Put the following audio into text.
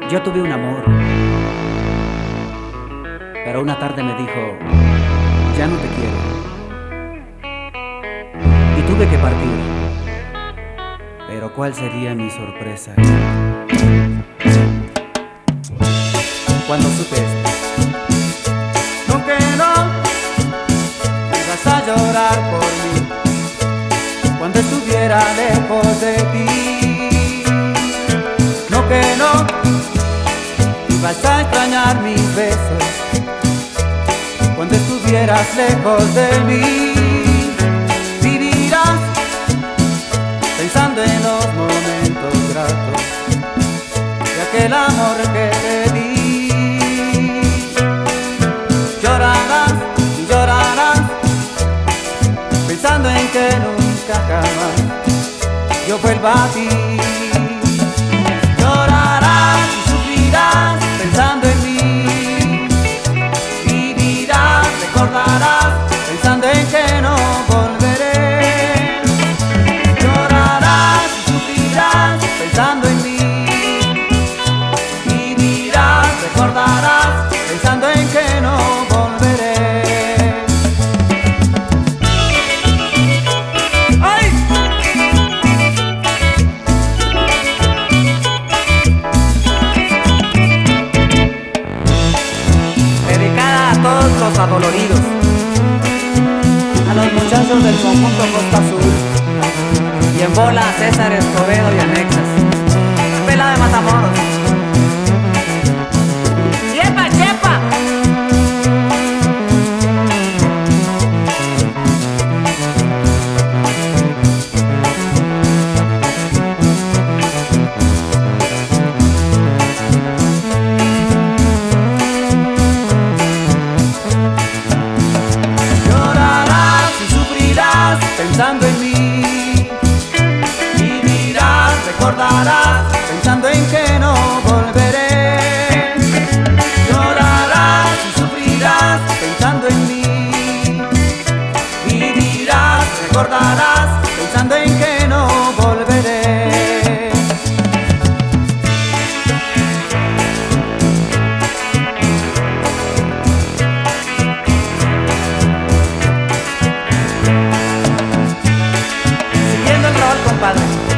Yo tuve un amor, pero una tarde me dijo, ya no te quiero. Y tuve que partir, pero ¿cuál sería mi sorpresa cuando supe esto? No quiero, vas a llorar por mí cuando estuviera lejos de ti. No que no, vas a extrañar mis besos cuando estuvieras lejos de mí. Vivirás pensando en los momentos gratos de aquel amor que te di. Llorarás y llorarás pensando en que nunca jamás yo vuelva a ti. Llorarás y sufrirás pensando en mí. Vivirás, recordarás pensando en que no volveré. Llorarás y sufrirás pensando en mí. Vivirás, recordarás pensando en que no volveré. ¡Ay! Dedicada a todos los adoloridos, a los muchachos del conjunto Costa Azul y en bola a César Escobedo y anexas. Pela de Matamoros. ¡Chepa, chepa! Llorarás y sufrirás pensando en mí. Vivirás, recordarás pensando en que no volveré. Llorarás y sufrirás pensando en mí. Vivirás, recordarás pensando en que no volveré. Siguiendo el rol, compadre.